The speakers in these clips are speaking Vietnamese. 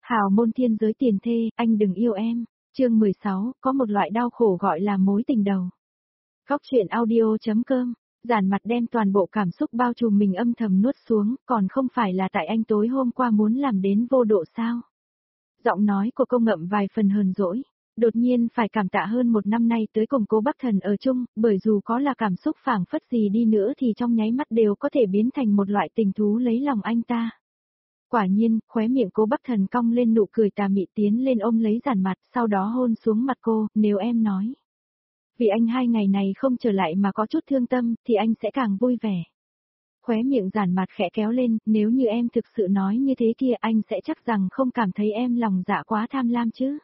Hào môn thiên giới tiền thê, anh đừng yêu em. Chương 16, có một loại đau khổ gọi là mối tình đầu. Góc truyện audio.com, Giản Mặt đem toàn bộ cảm xúc bao trùm mình âm thầm nuốt xuống, còn không phải là tại anh tối hôm qua muốn làm đến vô độ sao. Giọng nói của cô ngậm vài phần hờn dỗi, đột nhiên phải cảm tạ hơn một năm nay tới cùng Cố Bắc Thần ở chung, bởi dù có là cảm xúc phảng phất gì đi nữa thì trong nháy mắt đều có thể biến thành một loại tình thú lấy lòng anh ta. Quả nhiên, khóe miệng Cố Bắc Thần cong lên nụ cười tà mị tiến lên ôm lấy Giản Mặt, sau đó hôn xuống mặt cô, nếu em nói. Vì anh 2 ngày này không trở lại mà có chút thương tâm, thì anh sẽ càng vui vẻ. Khóe miệng Giản Mặt khẽ kéo lên, nếu như em thực sự nói như thế kia anh sẽ chắc rằng không cảm thấy em lòng dạ quá tham lam chứ.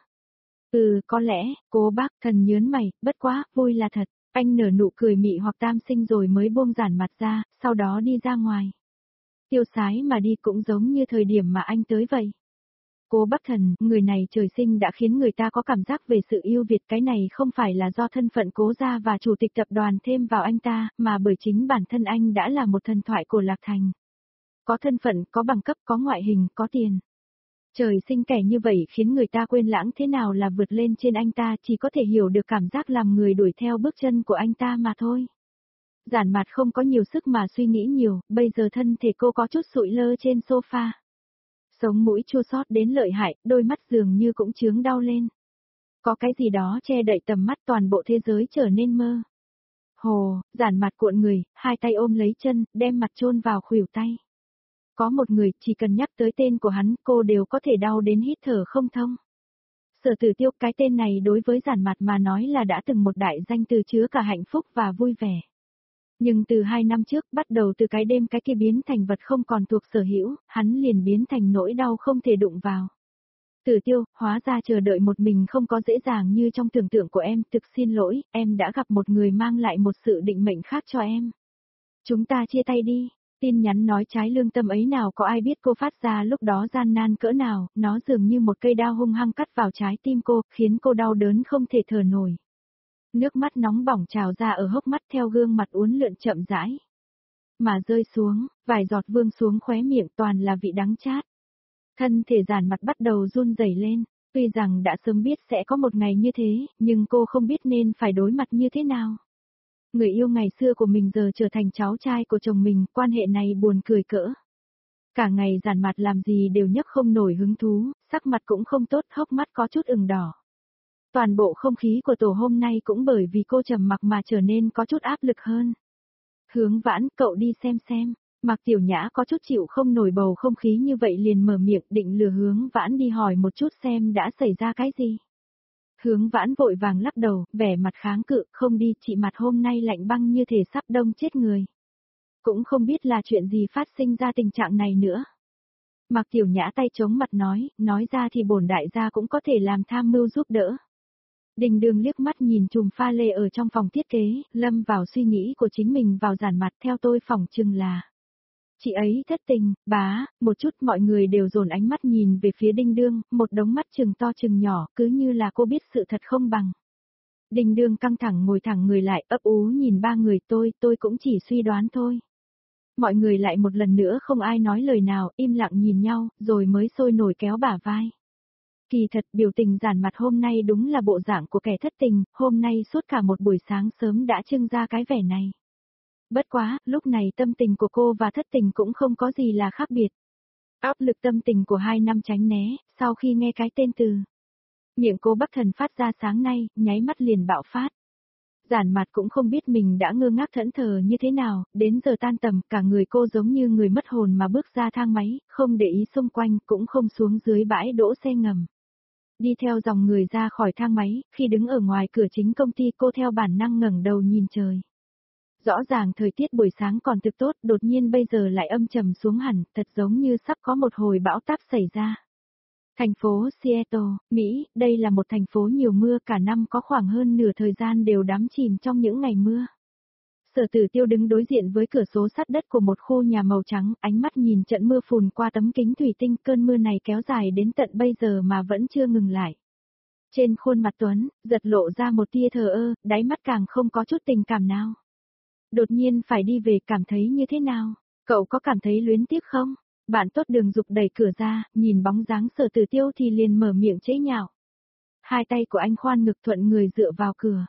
Có lẽ, Cố Bắc Thần nhớn mày, bất quá, vui là thật. Anh nở nụ cười mị hoặc tam sinh rồi mới buông Giản Mặt ra, sau đó đi ra ngoài. Tiêu sái mà đi cũng giống như thời điểm mà anh tới vậy. Cố Bắc Thần, người này trời sinh đã khiến người ta có cảm giác về sự yêu Việt, cái này không phải là do thân phận Cố gia và chủ tịch tập đoàn thêm vào anh ta, mà bởi chính bản thân anh đã là một thần thoại của Lạc Thành. Có thân phận, có bằng cấp, có ngoại hình, có tiền. Trời sinh kẻ như vậy khiến người ta quên lãng thế nào là vượt lên trên anh ta, chỉ có thể hiểu được cảm giác làm người đuổi theo bước chân của anh ta mà thôi. Giản Mặt không có nhiều sức mà suy nghĩ nhiều, bây giờ thân thể cô có chút sụi lơ trên sofa. Sống mũi chua xót đến lợi hại, đôi mắt dường như cũng chướng đau lên. Có cái gì đó che đậy tầm mắt, toàn bộ thế giới trở nên mơ. Hồ, Giản Mặt cuộn người, hai tay ôm lấy chân, đem mặt chôn vào khuỷu tay. Có một người, chỉ cần nhắc tới tên của hắn, cô đều có thể đau đến hít thở không thông. Sở Tử Tiêu, cái tên này đối với Giản Mặt mà nói là đã từng một đại danh từ chứa cả hạnh phúc và vui vẻ. Nhưng từ 2 năm trước, bắt đầu từ cái đêm cái kia biến thành vật không còn thuộc sở hữu, hắn liền biến thành nỗi đau không thể đụng vào. Tử Tiêu, hóa ra chờ đợi một mình không có dễ dàng như trong tưởng tượng của em, thực xin lỗi, em đã gặp một người mang lại một sự định mệnh khác cho em. Chúng ta chia tay đi. Tin nhắn nói trái lương tâm ấy nào có ai biết cô phát ra lúc đó gian nan cỡ nào, nó dường như một cây đao hung hăng cắt vào trái tim cô, khiến cô đau đớn không thể thở nổi. Nước mắt nóng bỏng trào ra ở hốc mắt theo gương mặt uốn lượn chậm rãi. Mà rơi xuống, vài giọt vương xuống khóe miệng toàn là vị đắng chát. Thân thể Giản Mặt bắt đầu run rẩy lên, tuy rằng đã sớm biết sẽ có một ngày như thế, nhưng cô không biết nên phải đối mặt như thế nào. Người yêu ngày xưa của mình giờ trở thành cháu trai của chồng mình, quan hệ này buồn cười cỡ. Cả ngày Giản Mặt làm gì đều nhấc không nổi hứng thú, sắc mặt cũng không tốt, hốc mắt có chút ửng đỏ. Toàn bộ không khí của tổ hôm nay cũng bởi vì cô trầm mặc mà trở nên có chút áp lực hơn. Hướng Vãn, cậu đi xem. Mạc Tiểu Nhã có chút chịu không nổi bầu không khí như vậy liền mở miệng định lừa Hướng Vãn đi hỏi một chút xem đã xảy ra cái gì. Hướng Vãn vội vàng lắc đầu, vẻ mặt kháng cự, không đi, chị Mặt hôm nay lạnh băng như thể sắp đông chết người. Cũng không biết là chuyện gì phát sinh ra tình trạng này nữa. Mạc Tiểu Nhã tay chống mặt nói ra thì bổn đại gia cũng có thể làm tham mưu giúp đỡ. Đình Đường liếc mắt nhìn chùm pha lê ở trong phòng thiết kế, lâm vào suy nghĩ của chính mình vào Giản Mặt theo tôi phỏng chừng là. Chị ấy thất tình, một chút mọi người đều dồn ánh mắt nhìn về phía Đinh Đương, một đống mắt chừng to chừng nhỏ, cứ như là cô biết sự thật không bằng. Đinh Đương căng thẳng ngồi thẳng người lại, ấp ú nhìn ba người tôi cũng chỉ suy đoán thôi. Mọi người lại một lần nữa không ai nói lời nào, im lặng nhìn nhau, rồi mới sôi nổi kéo bả vai. Kỳ thật biểu tình Giản Mặt hôm nay đúng là bộ dạng của kẻ thất tình, hôm nay suốt cả một buổi sáng sớm đã trưng ra cái vẻ này. Bất quá, lúc này tâm tình của cô và thất tình cũng không có gì là khác biệt. Áp lực tâm tình của 2 năm tránh né, sau khi nghe cái tên từ. Miệng Cố Bắc Thần phát ra sáng nay, nháy mắt liền bạo phát. Giản Mặt cũng không biết mình đã ngơ ngác thẫn thờ như thế nào, đến giờ tan tầm, cả người cô giống như người mất hồn mà bước ra thang máy, không để ý xung quanh, cũng không xuống dưới bãi đỗ xe ngầm. Đi theo dòng người ra khỏi thang máy, khi đứng ở ngoài cửa chính công ty cô theo bản năng ngẩng đầu nhìn trời. Rõ ràng thời tiết buổi sáng còn thực tốt, đột nhiên bây giờ lại âm trầm xuống hẳn, thật giống như sắp có một hồi bão táp xảy ra. Thành phố Seattle, Mỹ, đây là một thành phố nhiều mưa, cả năm có khoảng hơn nửa thời gian đều đắm chìm trong những ngày mưa. Sở Tử Tiêu đứng đối diện với cửa sổ sắt đất của một khu nhà màu trắng, ánh mắt nhìn trận mưa phùn qua tấm kính thủy tinh, cơn mưa này kéo dài đến tận bây giờ mà vẫn chưa ngừng lại. Trên khuôn mặt Tuấn, giật lộ ra một tia thờ ơ, đáy mắt càng không có chút tình cảm nào. Đột nhiên phải đi về cảm thấy như thế nào? Cậu có cảm thấy luyến tiếc không? Bạn tốt Đường Dục đẩy cửa ra, nhìn bóng dáng Sở Tử Tiêu thì liền mở miệng chế nhạo. Hai tay của anh khoan ngực thuận người dựa vào cửa.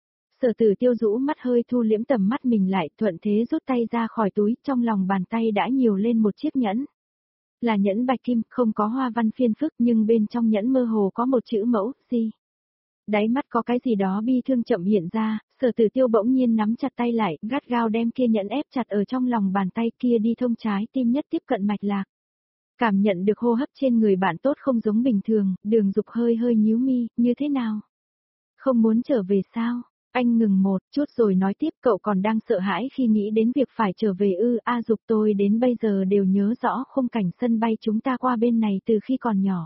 Sở Tử Tiêu rũ mắt hơi thu liễm tầm mắt mình lại, thuận thế rút tay ra khỏi túi, trong lòng bàn tay đã nhiều lên một chiếc nhẫn. Là nhẫn bạch kim, không có hoa văn phiên phức nhưng bên trong nhẫn mơ hồ có một chữ mẫu, gì. Đáy mắt có cái gì đó bi thương chậm hiện ra, Sở Tử Tiêu bỗng nhiên nắm chặt tay lại, gắt gao đem kia nhẫn ép chặt ở trong lòng bàn tay kia đi thông trái tim nhất tiếp cận mạch lạc. Cảm nhận được hô hấp trên người bạn tốt không giống bình thường, Đường Dục hơi hơi nhíu mi, như thế nào? Không muốn trở về sao? Anh ngừng một chút rồi nói tiếp, cậu còn đang sợ hãi khi nghĩ đến việc phải trở về ư? A Dục, tôi đến bây giờ đều nhớ rõ khung cảnh sân bay chúng ta qua bên này từ khi còn nhỏ.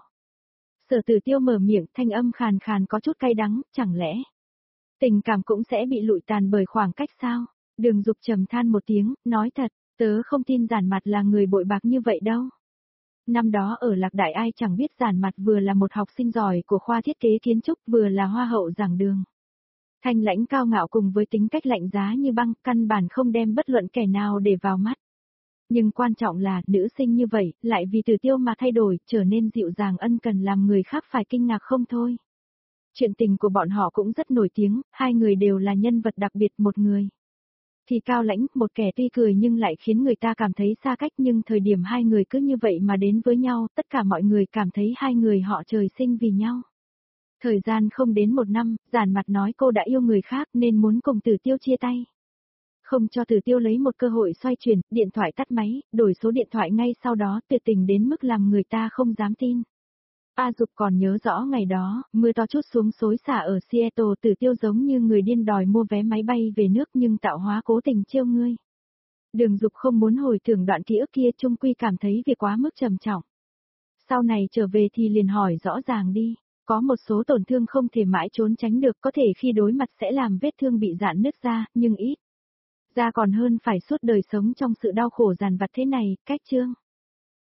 Sở Tử Tiêu mở miệng, thanh âm khàn khàn có chút cay đắng, chẳng lẽ tình cảm cũng sẽ bị lụi tàn bởi khoảng cách sao? Đường Dục trầm than một tiếng, nói thật, tớ không tin Giản Mặt là người bội bạc như vậy đâu. Năm đó ở Lạc Đại ai chẳng biết Giản Mặt vừa là một học sinh giỏi của khoa thiết kế kiến trúc vừa là hoa hậu giảng đường. Thanh lãnh cao ngạo cùng với tính cách lạnh giá như băng, căn bản không đem bất luận kẻ nào để vào mắt. Nhưng quan trọng là, nữ sinh như vậy, lại vì Tử Tiêu mà thay đổi, trở nên dịu dàng ân cần làm người khác phải kinh ngạc không thôi. Chuyện tình của bọn họ cũng rất nổi tiếng, hai người đều là nhân vật đặc biệt, một người thì cao lãnh, một kẻ tuy cười nhưng lại khiến người ta cảm thấy xa cách, nhưng thời điểm hai người cứ như vậy mà đến với nhau, tất cả mọi người cảm thấy hai người họ trời sinh vì nhau. Thời gian không đến một năm, Giản Mặt nói cô đã yêu người khác nên muốn cùng Tử Tiêu chia tay. Không cho Tử Tiêu lấy một cơ hội xoay chuyển, điện thoại tắt máy, đổi số điện thoại ngay sau đó, tuyệt tình đến mức làm người ta không dám tin. A Dục còn nhớ rõ ngày đó, mưa to trút xuống xối xả ở Seattle, Tử Tiêu giống như người điên đòi mua vé máy bay về nước nhưng tạo hóa cố tình trêu ngươi. Đường Dục không muốn hồi tưởng đoạn ký ức kia, chung quy cảm thấy việc quá mức trầm trọng. Sau này trở về thì liền hỏi rõ ràng đi, có một số tổn thương không thể mãi trốn tránh được, có thể khi đối mặt sẽ làm vết thương bị rạn nứt ra, nhưng ít ra còn hơn phải suốt đời sống trong sự đau khổ dằn vặt thế này, cách chương.